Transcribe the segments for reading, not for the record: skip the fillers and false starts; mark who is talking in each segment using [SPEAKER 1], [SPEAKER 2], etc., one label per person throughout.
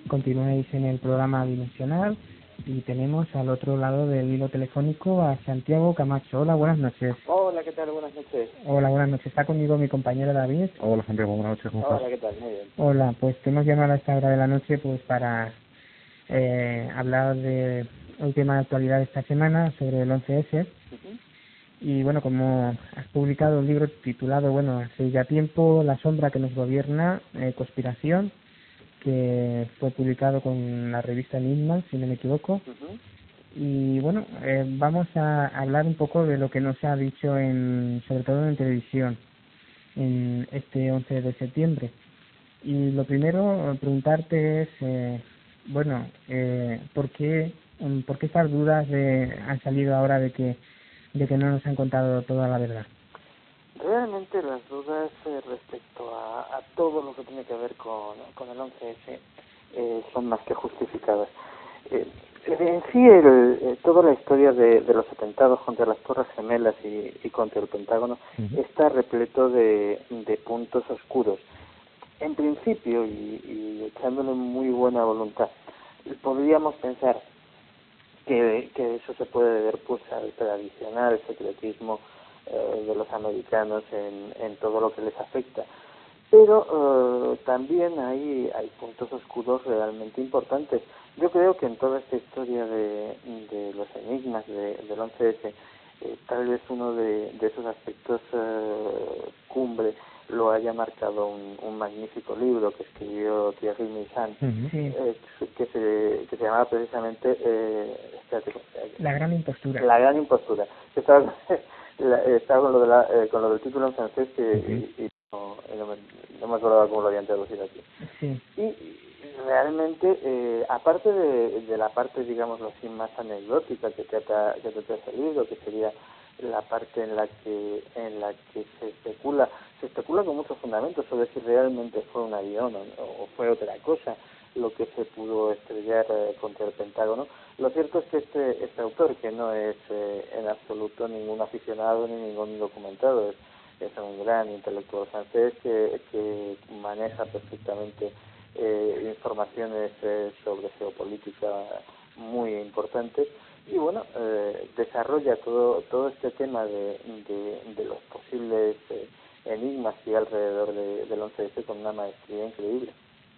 [SPEAKER 1] Continuáis en el programa Dimensional y tenemos al otro lado del hilo telefónico a Santiago Camacho. Hola, buenas noches.
[SPEAKER 2] Hola, ¿qué tal? Buenas noches.
[SPEAKER 1] Hola, buenas noches. Está conmigo mi compañero David.
[SPEAKER 3] Hola Santiago, buenas noches, ¿cómo estás?
[SPEAKER 2] Hola, ¿qué tal? Muy bien.
[SPEAKER 1] Hola, pues te hemos llamado a esta hora de la noche pues para hablar de un tema de actualidad esta semana sobre el 11S.
[SPEAKER 2] Uh-huh.
[SPEAKER 1] Y bueno, como has publicado un libro titulado, bueno, hace ya tiempo, La sombra que nos gobierna, conspiración, que fue publicado con la revista Enigma, si no me equivoco.
[SPEAKER 2] Uh-huh.
[SPEAKER 1] Y bueno, vamos a hablar un poco de lo que nos ha dicho sobre todo en televisión, en este 11 de septiembre. Y lo primero, preguntarte es, ¿por qué estas dudas han salido ahora de que no nos han contado toda la verdad?
[SPEAKER 2] Realmente las dudas respecto a todo lo que tiene que ver con el 11S son más que justificadas. En sí, toda la historia de los atentados contra las Torres Gemelas y contra el Pentágono está repleto de puntos oscuros. En principio, y echándole muy buena voluntad, podríamos pensar que eso se puede deber pues al tradicional secretismo de los americanos en todo lo que les afecta, pero también hay puntos oscuros realmente importantes. Yo creo que en toda esta historia de los enigmas del 11S, tal vez uno de esos aspectos cumbre lo haya marcado un magnífico libro que escribió Thierry Meissan, que se llamaba precisamente
[SPEAKER 1] La gran impostura.
[SPEAKER 2] La gran impostura. Estaba con lo del título en francés y no me acordaba cómo lo habían traducido aquí.
[SPEAKER 1] Sí.
[SPEAKER 2] Y realmente, aparte de la parte, digámoslo así, más anecdótica que trata ese libro, que sería la parte en la que se especula con muchos fundamentos sobre si realmente fue un avión o fue otra cosa lo que se pudo estrellar contra el Pentágono. Lo cierto es que este autor, que no es en absoluto ningún aficionado ni ningún documentado, es un gran intelectual francés que maneja perfectamente informaciones sobre geopolítica muy importantes, y bueno, desarrolla todo este tema de los posibles enigmas que hay alrededor del 11S con una maestría increíble.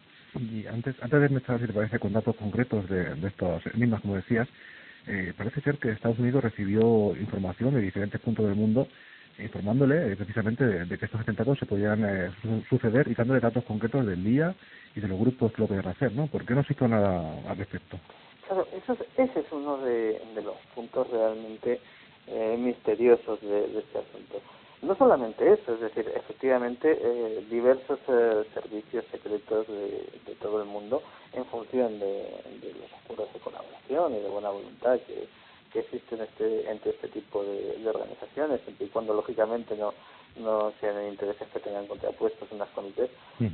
[SPEAKER 3] Y antes de empezar, si te parece, con datos concretos de estos enigmas, como decías, parece ser que Estados Unidos recibió información de diferentes puntos del mundo informándole precisamente de que estos atentados se podían suceder y dándole datos concretos del día y de los grupos que lo podían hacer, ¿no? ¿Por qué no se hizo nada al respecto?
[SPEAKER 2] Claro, ese es uno de los puntos realmente misteriosos de este asunto. No solamente eso, es decir, efectivamente diversos servicios secretos de todo el mundo, en función de los acuerdos de colaboración y de buena voluntad que existen entre este tipo de organizaciones, siempre y cuando lógicamente no sean intereses que tengan contrapuestos unas con otras,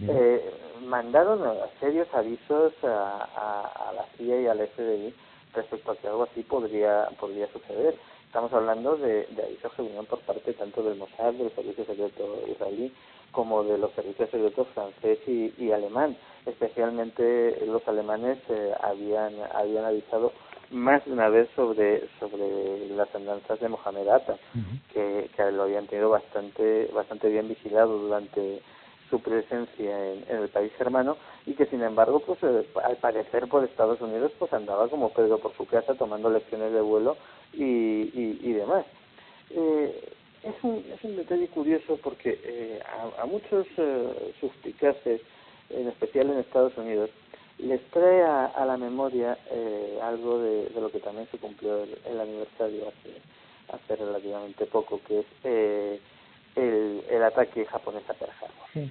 [SPEAKER 2] mandaron serios avisos a la CIA y al FBI respecto a que algo así podría suceder. Estamos hablando de avisos que vinieron por parte tanto del Mossad, del Servicio Secreto israelí, como de los servicios secretos francés y alemán. Especialmente los alemanes habían avisado más de una vez sobre las andanzas de Mohamed Atta, que lo habían tenido bastante bien vigilado durante su presencia en el país germano, y que sin embargo pues al parecer por Estados Unidos pues andaba como Pedro por su casa tomando lecciones de vuelo y demás. Es un detalle curioso porque a muchos suspicaces, en especial en Estados Unidos, les trae a la memoria algo de lo que también se cumplió el aniversario hace relativamente poco, que es el ataque japonés a Pearl Harbor.
[SPEAKER 1] Sí.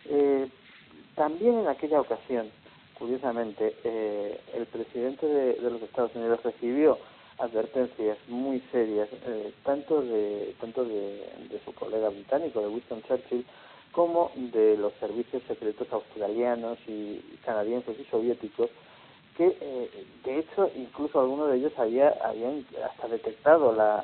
[SPEAKER 2] También en aquella ocasión, curiosamente, el presidente de los Estados Unidos recibió advertencias muy serias, tanto de su colega británico, de Winston Churchill, como de los servicios secretos australianos y canadienses y soviéticos, que de hecho incluso algunos de ellos habían hasta detectado la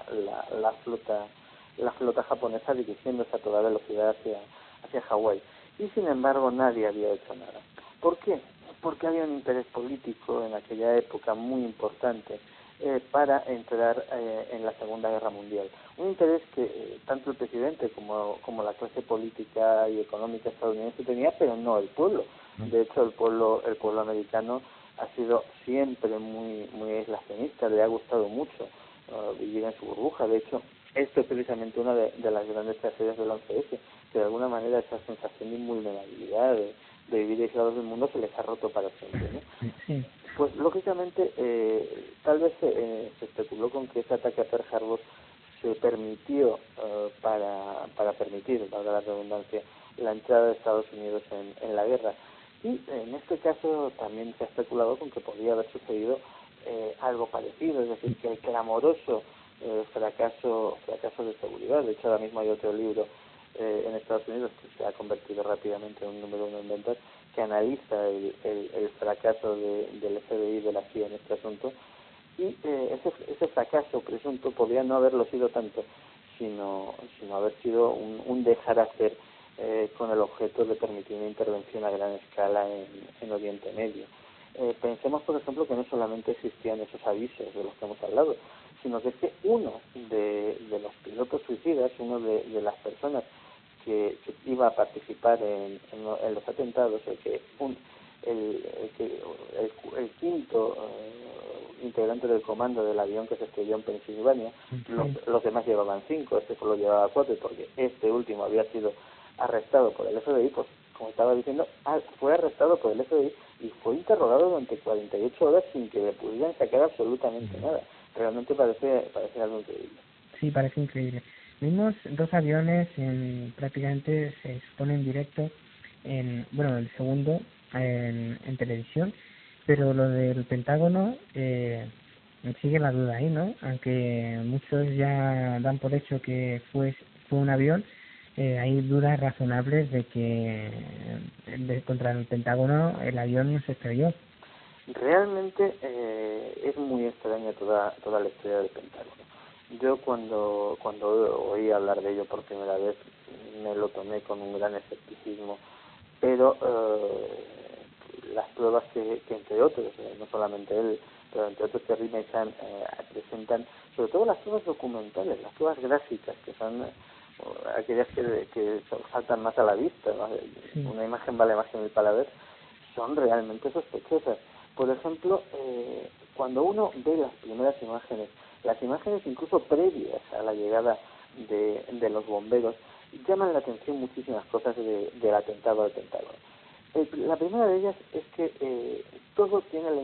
[SPEAKER 2] flota japonesa dirigiéndose a toda velocidad hacia Hawái, y sin embargo nadie había hecho nada. ¿Por qué? porque había un interés político en aquella época muy importante para entrar en la Segunda Guerra Mundial. Un interés que tanto el presidente como la clase política y económica estadounidense tenía, pero no el pueblo. De hecho, el pueblo americano ha sido siempre muy aislacionista, le ha gustado mucho vivir en su burbuja. De hecho, esto es precisamente una de las grandes tragedias del 11S, que de alguna manera esa sensación de invulnerabilidad, de vivir aislados del mundo, se les ha roto para siempre, ¿no?
[SPEAKER 1] Sí.
[SPEAKER 2] Pues lógicamente tal vez se especuló con que ese ataque a Pearl Harbor se permitió para permitir, valga la redundancia, la entrada de Estados Unidos en la guerra. Y en este caso también se ha especulado con que podría haber sucedido algo parecido, es decir, que el clamoroso fracaso de seguridad. De hecho, ahora mismo hay otro libro en Estados Unidos que se ha convertido rápidamente en un número uno en ventas, que analiza el fracaso del FBI y de la CIA en este asunto, y ese fracaso presunto podría no haberlo sido tanto, sino haber sido un dejar hacer con el objeto de permitir una intervención a gran escala en Oriente Medio. Pensemos, por ejemplo, que no solamente existían esos avisos de los que hemos hablado, sino que es que uno de los pilotos suicidas, uno de las personas que iba a participar en los atentados, el quinto integrante del comando del avión que se estrelló en Pensilvania, los demás llevaban 5, este solo llevaba 4, porque este último había sido arrestado por el FBI, pues como estaba diciendo, fue arrestado por el FBI y fue interrogado durante 48 horas sin que le pudieran sacar absolutamente nada. Realmente parece algo increíble.
[SPEAKER 1] Sí, parece increíble. Vimos 2 aviones prácticamente se exponen directo el segundo en televisión, pero lo del Pentágono sigue la duda ahí, ¿no? Aunque muchos ya dan por hecho que fue un avión, hay dudas razonables de que contra el Pentágono el avión no se estrelló.
[SPEAKER 2] Realmente es muy extraña toda la historia del Pentágono. Yo cuando oí hablar de ello por primera vez me lo tomé con un gran escepticismo, pero las pruebas que entre otros, no solamente él, pero entre otros que Rimesan presentan, sobre todo las pruebas documentales, las pruebas gráficas, que son aquellas que saltan más a la vista, ¿no? Una imagen vale más que 1000 palabras, son realmente sospechosas. Por ejemplo, cuando uno ve las primeras imágenes, las imágenes incluso previas a la llegada de los bomberos, llaman la atención muchísimas cosas del atentado al Pentágono. La primera de ellas es que todo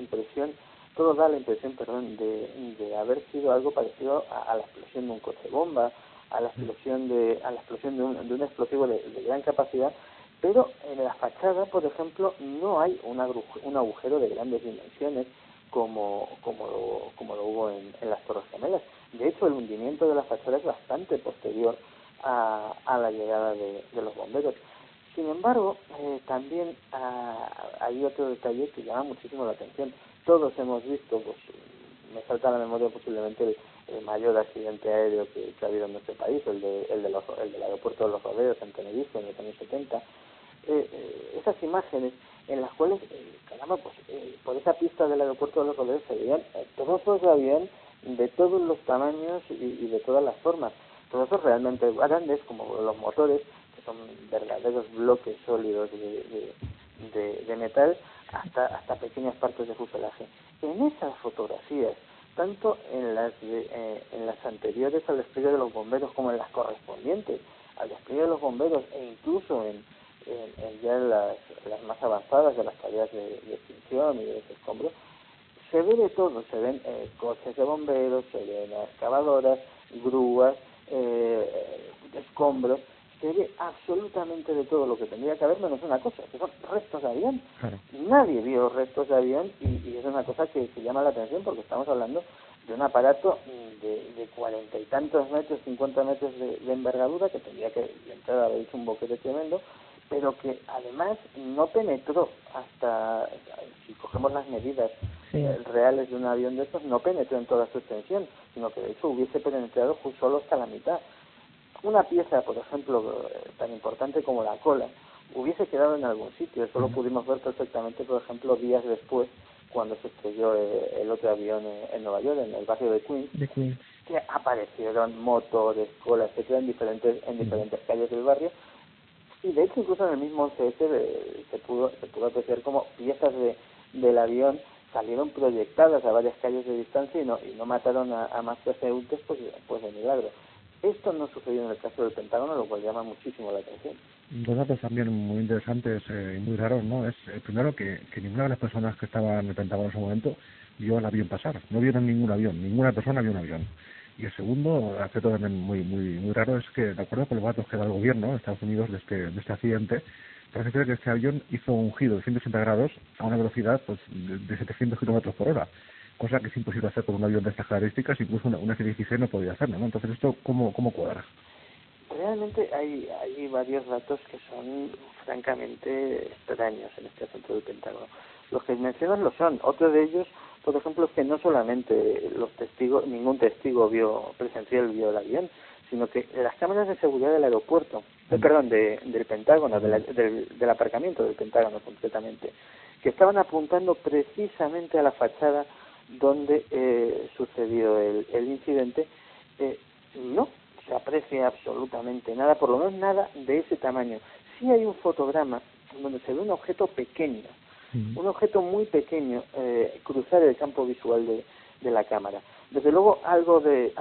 [SPEAKER 2] da la impresión, de haber sido algo parecido a la explosión de un coche bomba, a la explosión de un explosivo de gran capacidad, pero en la fachada, por ejemplo, no hay un agujero de grandes dimensiones como lo hubo en las Torres Gemelas. De hecho, el hundimiento de la fachada es bastante posterior a la llegada de los bomberos. Sin embargo, también hay otro detalle que llama muchísimo la atención. Todos hemos visto, pues me salta a la memoria posiblemente el mayor accidente aéreo que ha habido en nuestro país, el del aeropuerto de Los Rodeos en Tenerife en los años 70. Esas imágenes en las cuales, por esa pista del aeropuerto de Los Rodeos se veían trozos de avión de todos los tamaños y de todas las formas, trozos realmente grandes como los motores, que son verdaderos bloques sólidos de metal, hasta pequeñas partes de fuselaje. En esas fotografías, tanto en las anteriores al despliegue de los bomberos como en las correspondientes al despliegue de los bomberos, e incluso en ya las más avanzadas de las tareas de extinción y de desescombro, se ve de todo. Se ven coches de bomberos, se ven excavadoras, grúas, escombros, se ve absolutamente de todo lo que tendría que haber, menos una cosa, que son restos de avión.
[SPEAKER 3] Claro.
[SPEAKER 2] Nadie vio restos de avión y es una cosa que llama la atención, porque estamos hablando de un aparato de 40 y tantos metros, 50 metros de envergadura, que tendría que de entrada haber hecho un boquete tremendo, pero que además no penetró hasta, si cogemos las medidas reales de un avión de estos, no penetró en toda su extensión, sino que de hecho hubiese penetrado solo hasta la mitad. Una pieza, por ejemplo, tan importante como la cola, hubiese quedado en algún sitio. Eso lo pudimos ver perfectamente, por ejemplo, días después, cuando se estrelló el otro avión en Nueva York, en el barrio de Queens, que aparecieron motores, colas, etcétera, en diferentes calles del barrio. Y de hecho, incluso en el mismo 11S se pudo apreciar como piezas del avión salieron proyectadas a varias calles de distancia y no mataron a más transeúntes, pues de milagro. Esto no sucedió en el caso del Pentágono, lo cual llama muchísimo la atención.
[SPEAKER 3] Dos datos también muy interesantes y muy raros, ¿no? Es primero que ninguna de las personas que estaban en el Pentágono en ese momento vio el avión pasar, no vieron ningún avión, ninguna persona vio un avión. Y el segundo aspecto también muy raro es que, de acuerdo con los datos que da el gobierno de Estados Unidos de este accidente, parece ser que este avión hizo un giro de 180 grados a una velocidad pues de 700 kilómetros por hora, cosa que es imposible hacer con un avión de estas características, incluso una F-16 no podía hacerlo, ¿no? Entonces, ¿esto cómo cuadra?
[SPEAKER 2] Realmente hay varios datos que son francamente extraños en este asunto del Pentágono. Los que mencionas lo son. Otro de ellos, por ejemplo, es que no solamente ningún testigo presencial vio el avión, sino que las cámaras de seguridad del aeropuerto, del Pentágono, del aparcamiento del Pentágono concretamente, que estaban apuntando precisamente a la fachada donde sucedió el incidente, no se aprecia absolutamente nada, por lo menos nada de ese tamaño. Sí hay un fotograma donde se ve un objeto pequeño, un objeto muy pequeño, cruzar el campo visual de la cámara. Desde luego algo de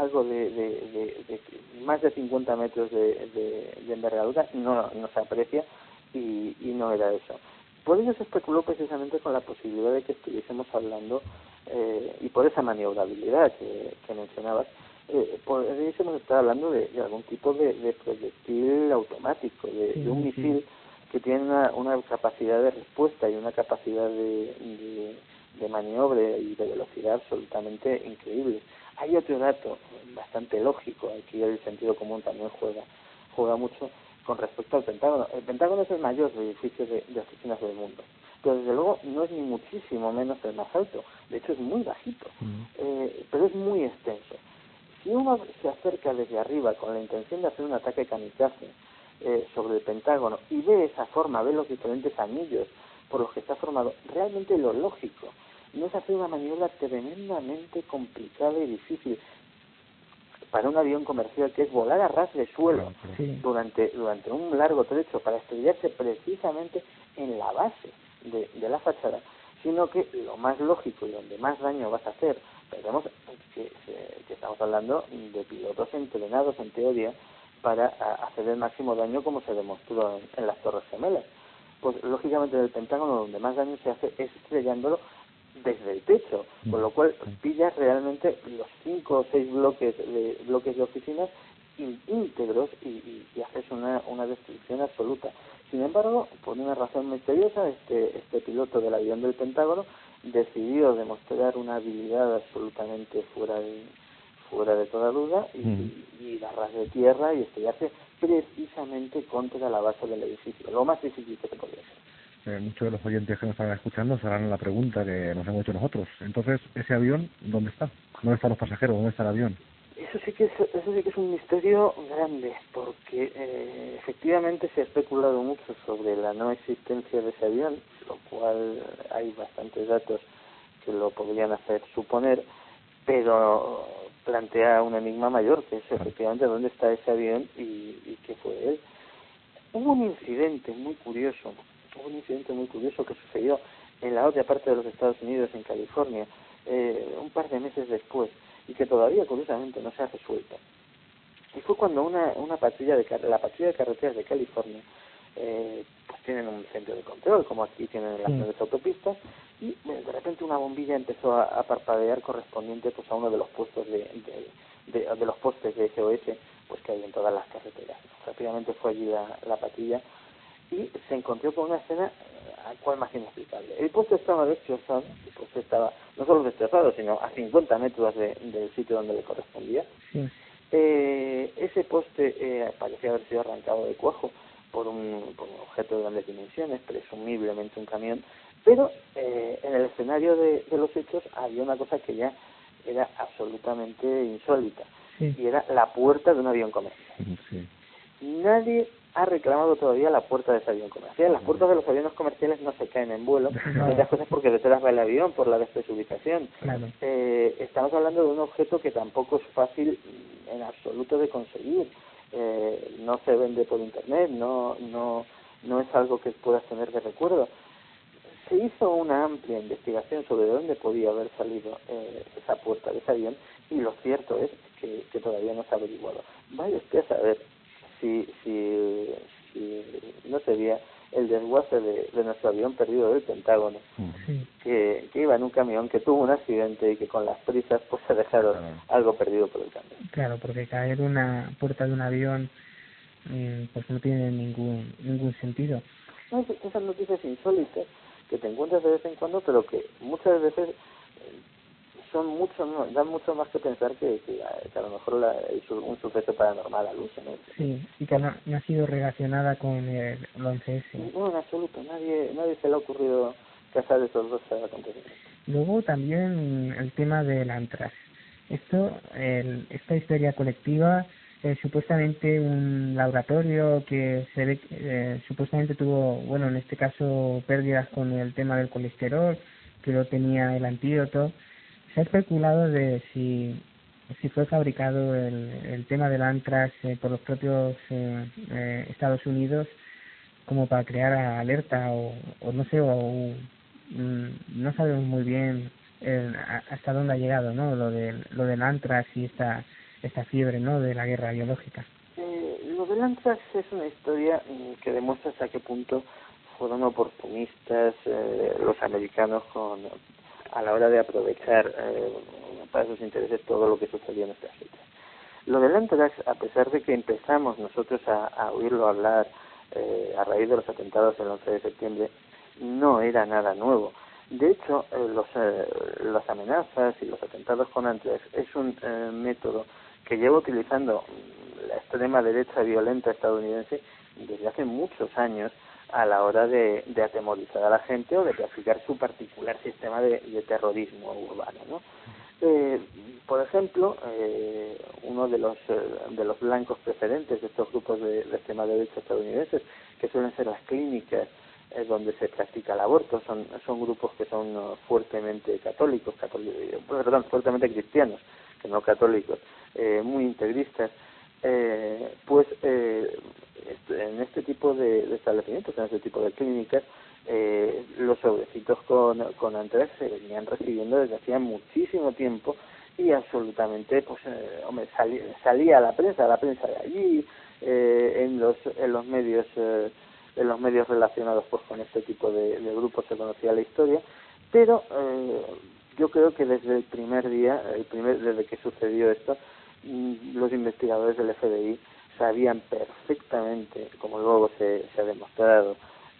[SPEAKER 2] más de 50 metros de envergadura no se aprecia y no era eso. Por ello se especuló precisamente con la posibilidad de que estuviésemos hablando, y por esa maniobrabilidad que mencionabas, podríamos estar hablando de algún tipo de proyectil automático, de un misil que tiene una capacidad de respuesta y una capacidad de maniobra y de velocidad absolutamente increíble. Hay otro dato bastante lógico, aquí el sentido común también juega mucho con respecto al Pentágono. El Pentágono es el mayor edificio de oficinas del mundo, pero desde luego no es ni muchísimo menos el más alto, de hecho es muy bajito, pero es muy extenso. Si uno se acerca desde arriba con la intención de hacer un ataque kamikaze sobre el Pentágono y ve esa forma, ve los diferentes anillos por los que está formado, realmente lo lógico no es hacer una maniobra tremendamente complicada y difícil para un avión comercial, que es volar a ras de suelo durante un largo trecho para estrellarse precisamente en la base de la fachada, sino que lo más lógico y donde más daño vas a hacer, pensemos que estamos hablando de pilotos entrenados en teoría para hacer el máximo daño, como se demostró en las Torres Gemelas. Pues lógicamente en el Pentágono donde más daño se hace es estrellándolo desde el techo, con lo cual pillas realmente los 5 o 6 bloques de oficinas íntegros y haces una destrucción absoluta. Sin embargo, por una razón misteriosa, este piloto del avión del Pentágono decidió demostrar una habilidad absolutamente fuera de toda duda y ir a ras de tierra y estrellarse precisamente contra la base del edificio, lo más difícil que se podía hacer.
[SPEAKER 3] Muchos de los oyentes que nos están escuchando se harán la pregunta que nos hemos hecho nosotros. Entonces, ¿ese avión dónde está? ¿Dónde están los pasajeros? ¿Dónde está el avión?
[SPEAKER 2] Eso sí que es un misterio grande, porque efectivamente se ha especulado mucho sobre la no existencia de ese avión, lo cual hay bastantes datos que lo podrían hacer suponer, pero plantea un enigma mayor, que es efectivamente dónde está ese avión y qué fue él. Hubo un incidente muy curioso que sucedió en la otra parte de los Estados Unidos, en California, un par de meses después, y que todavía curiosamente no se ha resuelto. Y fue cuando la patrulla de carreteras de California, pues tienen un centro de control, como aquí tienen en las grandes autopistas, y de repente una bombilla empezó a parpadear correspondiente pues a uno de los puestos de los postes de SOS pues que hay en todas las carreteras. Rápidamente fue allí la patrulla y se encontró con una escena a cual más inexplicable. El poste estaba destrozado, no solo destrozado, sino a 50 metros del sitio donde le correspondía. Ese poste parecía haber sido arrancado de cuajo por un objeto de grandes dimensiones, presumiblemente un camión, pero en el escenario de los hechos había una cosa que ya era absolutamente insólita, y era la puerta de un avión comercial. Nadie ha reclamado todavía la puerta de ese avión comercial. Las puertas de los aviones comerciales no se caen en vuelo, entre otras cosas porque detrás va el avión por la despresurización.
[SPEAKER 1] Claro.
[SPEAKER 2] Estamos hablando de un objeto que tampoco es fácil en absoluto de conseguir. No se vende por internet, no es algo que puedas tener de recuerdo. Se hizo una amplia investigación sobre dónde podía haber salido esa puerta de ese avión, y lo cierto es que todavía no se ha averiguado. Vaya usted a saber si no sería el desguace de nuestro avión perdido del Pentágono, que iba en un camión que tuvo un accidente y que con las prisas pues se dejaron algo perdido por el camino.
[SPEAKER 1] Claro, porque caer una puerta de un avión pues no tiene ningún sentido.
[SPEAKER 2] No, esas noticias insólitas que te encuentras de vez en cuando, pero que muchas veces son dan mucho más que pensar que a lo mejor un suceso paranormal alucinante.
[SPEAKER 1] Sí, y que no ha sido relacionada con el 11S.
[SPEAKER 2] No, en absoluto, nadie se le ha ocurrido casar esos dos acontecimientos.
[SPEAKER 1] Luego también el tema del Antrax. Esta historia colectiva, supuestamente un laboratorio que se ve supuestamente tuvo, bueno, en este caso pérdidas con el tema del colesterol, que no tenía el antídoto. Se ha especulado de si fue fabricado el tema del Antrax por los propios Estados Unidos como para crear alerta o no sé, no sabemos muy bien hasta dónde ha llegado, ¿no? Lo del Antrax y esta fiebre, ¿no? De la guerra biológica.
[SPEAKER 2] Lo del Antrax es una historia que demuestra hasta qué punto fueron oportunistas los americanos a la hora de aprovechar para sus intereses todo lo que sucedió en estas fechas. Lo del Antrax, a pesar de que empezamos nosotros a oírlo hablar a raíz de los atentados del 11 de septiembre, no era nada nuevo. De hecho, las amenazas y los atentados con Antrax es un método que lleva utilizando la extrema derecha violenta estadounidense desde hace muchos años a la hora de atemorizar a la gente o de practicar su particular sistema de terrorismo urbano, ¿no? Por ejemplo, uno de los blancos preferentes de estos grupos de extrema derecha estadounidenses, que suelen ser las clínicas donde se practica el aborto, son grupos que son fuertemente fuertemente cristianos, que no católicos, muy integristas. En este tipo de establecimientos, en este tipo de clínicas, los sobrecitos con Antrax se venían recibiendo desde hacía muchísimo tiempo, y absolutamente salía a la prensa de allí, en los medios relacionados pues con este tipo de grupos se conocía la historia, pero yo creo que desde el primer día, desde que sucedió esto, los investigadores del FBI sabían perfectamente, como luego se ha demostrado,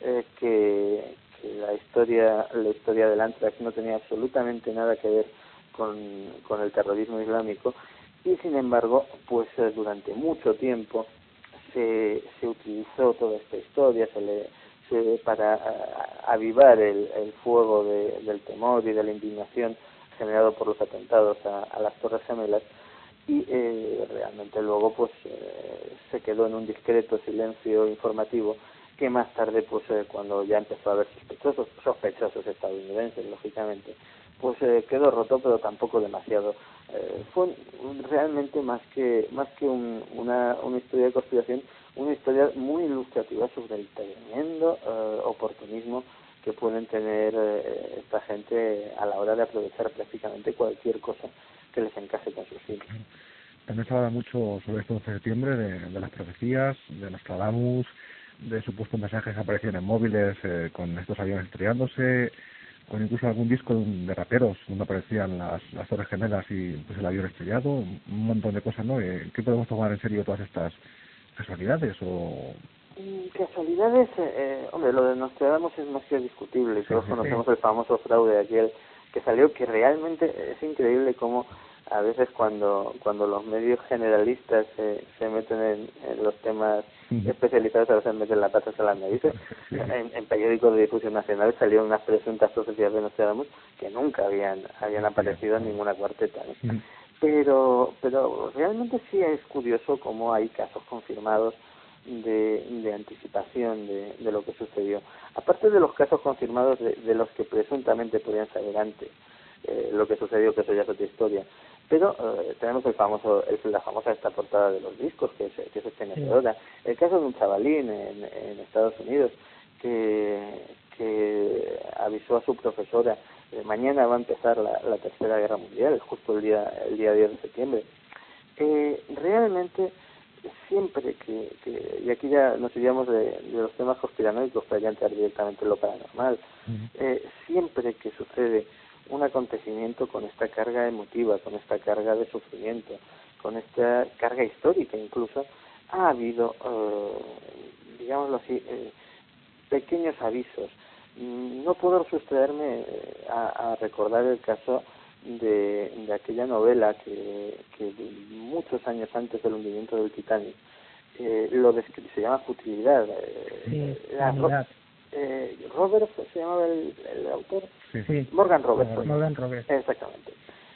[SPEAKER 2] que la historia del Antrax no tenía absolutamente nada que ver con el terrorismo islámico, y sin embargo, pues durante mucho tiempo se utilizó toda esta historia para avivar el fuego del temor y de la indignación generado por los atentados a las Torres Gemelas, y realmente luego pues se quedó en un discreto silencio informativo que más tarde pues cuando ya empezó a haber sospechosos estadounidenses, lógicamente, pues quedó roto, pero tampoco demasiado. Fue realmente más que una historia de conspiración, una historia muy ilustrativa sobre el tremendo oportunismo que pueden tener esta gente a la hora de aprovechar prácticamente cualquier cosa que les encaje con sus fines.
[SPEAKER 3] También se habla mucho sobre este 11 de septiembre, de las profecías, de Nostradamus, de supuestos mensajes que aparecían en móviles con estos aviones estrellándose, con incluso algún disco de raperos donde aparecían las Torres Gemelas y pues el avión estrellado, un montón de cosas, ¿no? ¿Qué podemos tomar en serio todas estas casualidades o...?
[SPEAKER 2] Casualidades, hombre, lo de Nostradamus es más que discutible. Todos conocemos el famoso fraude aquel que salió, que realmente es increíble cómo a veces cuando los medios generalistas se meten en los temas especializados, a veces meten la pata a las narices. En periódicos de difusión nacional salieron unas presuntas profecías de Nostradamus que nunca habían aparecido en ninguna cuarteta, ¿no? Pero realmente sí es curioso cómo hay casos confirmados de anticipación de lo que sucedió. Aparte de los casos confirmados de los que presuntamente podían saber antes lo que sucedió, que eso ya es otra historia. Pero tenemos la famosa esta portada de los discos, que es estremecedora. El caso de un chavalín en Estados Unidos que avisó a su profesora, mañana va a empezar la Tercera Guerra Mundial, justo el día 10 de septiembre. Realmente, siempre y aquí ya nos iríamos de los temas conspiranoicos para ya entrar directamente en lo paranormal, siempre que sucede un acontecimiento con esta carga emotiva, con esta carga de sufrimiento, con esta carga histórica incluso, ha habido, digámoslo así, pequeños avisos. No puedo sustraerme a recordar el caso de aquella novela que muchos años antes del hundimiento del Titanic se llama Futilidad. Robert se llamaba el autor.
[SPEAKER 1] Sí.
[SPEAKER 2] Morgan Roberts.
[SPEAKER 1] Morgan Roberts.
[SPEAKER 2] Exactamente.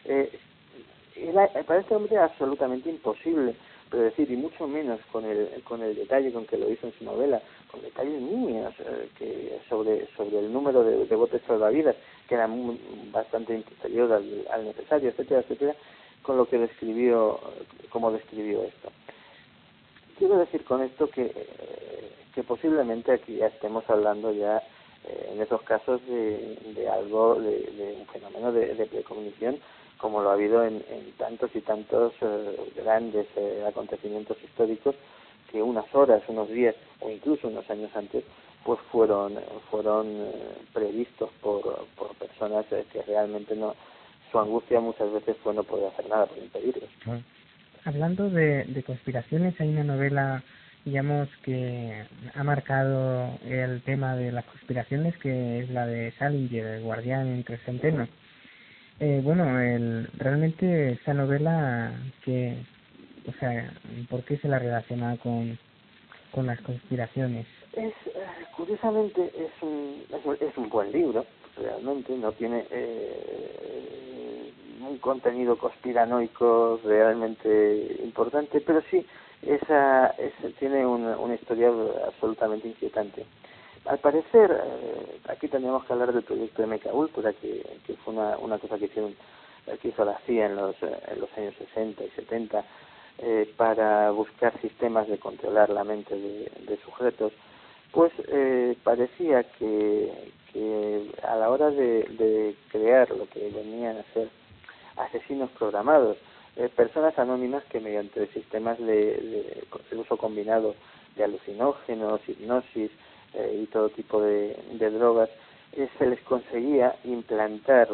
[SPEAKER 2] Para este hombre era absolutamente imposible predecir, y mucho menos con el detalle con que lo hizo en su novela, con detalles nimios que sobre el número de botes salvavidas, que era bastante inferior al necesario, etcétera, etcétera, con lo que cómo describió esto. Quiero decir con esto que posiblemente aquí ya estemos hablando ya en esos casos de algo, de un fenómeno de precognición, como lo ha habido en tantos y tantos grandes acontecimientos históricos que unas horas, unos días o incluso unos años antes pues fueron previstos por personas que realmente su angustia muchas veces fue no poder hacer nada por impedirlos.
[SPEAKER 1] Hablando de conspiraciones, hay una novela, digamos, que ha marcado el tema de las conspiraciones, que es la de Salinger, El guardián entre centenos. Realmente esa novela, ¿por qué se la relaciona con las conspiraciones?
[SPEAKER 2] Curiosamente es un buen libro, realmente no tiene un contenido conspiranoico realmente importante, pero sí tiene una historia absolutamente inquietante. Al parecer, aquí tendríamos que hablar del proyecto de Mecha Ultra, que fue una cosa que hizo la CIA en los años 60 y 70 para buscar sistemas de controlar la mente de sujetos. Pues parecía que a la hora de crear lo que venían a ser asesinos programados, personas anónimas que mediante sistemas de uso combinado de alucinógenos, hipnosis y todo tipo de drogas, se les conseguía implantar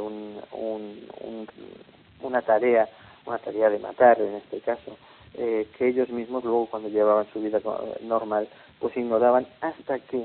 [SPEAKER 2] una tarea de matar en este caso, que ellos mismos luego cuando llevaban su vida normal pues ignoraban hasta que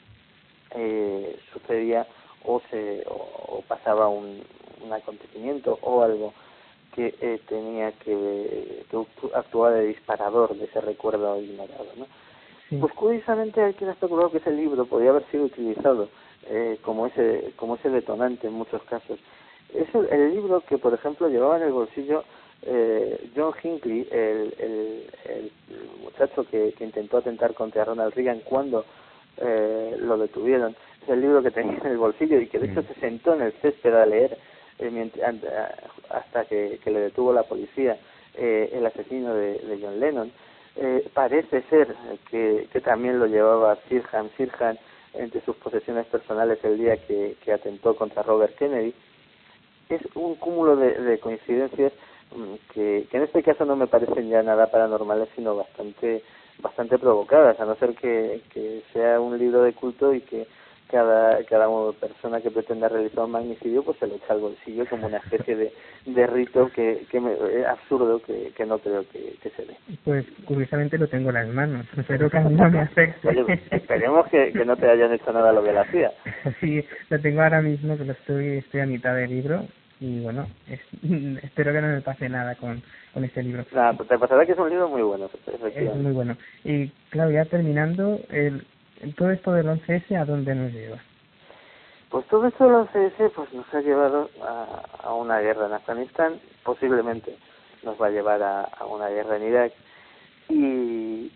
[SPEAKER 2] sucedía o pasaba un acontecimiento o algo que tenía que actuar de disparador de ese recuerdo ignorado, ¿no? Sí. Pues curiosamente hay quien ha especulado que ese libro podría haber sido utilizado como ese detonante en muchos casos. Es el libro que, por ejemplo, llevaba en el bolsillo John Hinckley, el muchacho que intentó atentar contra Ronald Reagan cuando lo detuvieron. Es el libro que tenía en el bolsillo y que de hecho se sentó en el césped a leer hasta que le detuvo la policía, el asesino de John Lennon. Parece ser que también lo llevaba Sirhan entre sus posesiones personales el día que atentó contra Robert Kennedy. Es un cúmulo de coincidencias que en este caso no me parecen ya nada paranormales, sino bastante provocadas, a no ser que sea un libro de culto y que cada persona que pretenda realizar un magnicidio pues se lo echa al bolsillo como una especie de rito absurdo que no creo que se dé.
[SPEAKER 1] Pues curiosamente lo tengo en las manos, espero que a mí no me afecte.
[SPEAKER 2] Oye, esperemos que no te hayan hecho nada lo que la hacía.
[SPEAKER 1] Sí, lo tengo ahora mismo, que estoy a mitad del libro y bueno, espero que no me pase nada con este libro.
[SPEAKER 2] Nada, pues te pasará que es un libro muy bueno.
[SPEAKER 1] Es muy bueno. Y claro, ya terminando, todo esto del 11S, ¿a dónde nos lleva?
[SPEAKER 2] Pues todo esto del 11S pues nos ha llevado a una guerra en Afganistán, posiblemente nos va a llevar a una guerra en Irak, y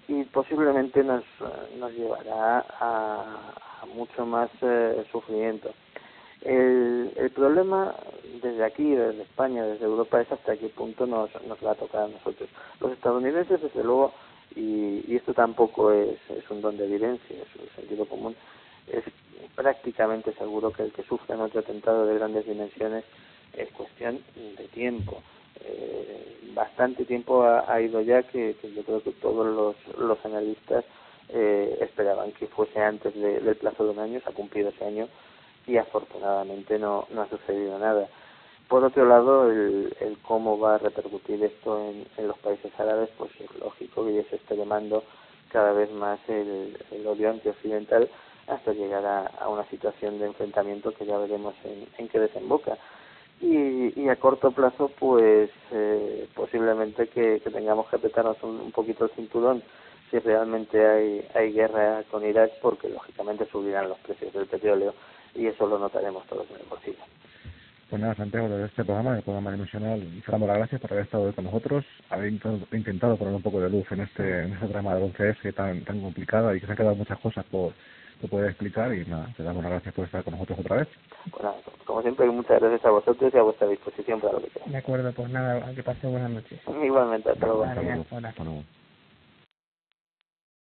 [SPEAKER 2] y posiblemente nos llevará a mucho más sufrimiento. El problema desde aquí, desde España, desde Europa, es hasta qué punto nos va a tocar a nosotros. Los estadounidenses, desde luego, y esto tampoco es un don de evidencia, es un sentido común, es prácticamente seguro que el que sufra otro atentado de grandes dimensiones es cuestión de tiempo. Bastante tiempo ha ido ya que yo creo que todos los analistas esperaban que fuese antes del plazo de un año. Se ha cumplido ese año y afortunadamente no ha sucedido nada. Por otro lado, el cómo va a repercutir esto en los países árabes, pues es lógico que ya se esté quemando cada vez más el odio antioccidental hasta llegar a una situación de enfrentamiento que ya veremos en qué desemboca. Y a corto plazo, pues posiblemente que tengamos que apretarnos un poquito el cinturón si realmente hay guerra con Irak, porque lógicamente subirán los precios del petróleo y eso lo notaremos todos en el bolsillo.
[SPEAKER 3] Pues nada, Santiago, de este programa, el programa Dimensional, y te damos las gracias por haber estado hoy con nosotros, haber intentado poner un poco de luz en este drama del 11S tan complicada y que se han quedado muchas cosas por poder explicar, y nada, te damos las gracias por estar con nosotros otra vez.
[SPEAKER 2] Bueno, como siempre, muchas gracias a vosotros y a vuestra disposición para lo que quieras.
[SPEAKER 1] De acuerdo, pues nada, que pase buenas noches.
[SPEAKER 2] Igualmente, hasta luego.
[SPEAKER 1] Vale, hasta luego.
[SPEAKER 3] Hasta luego.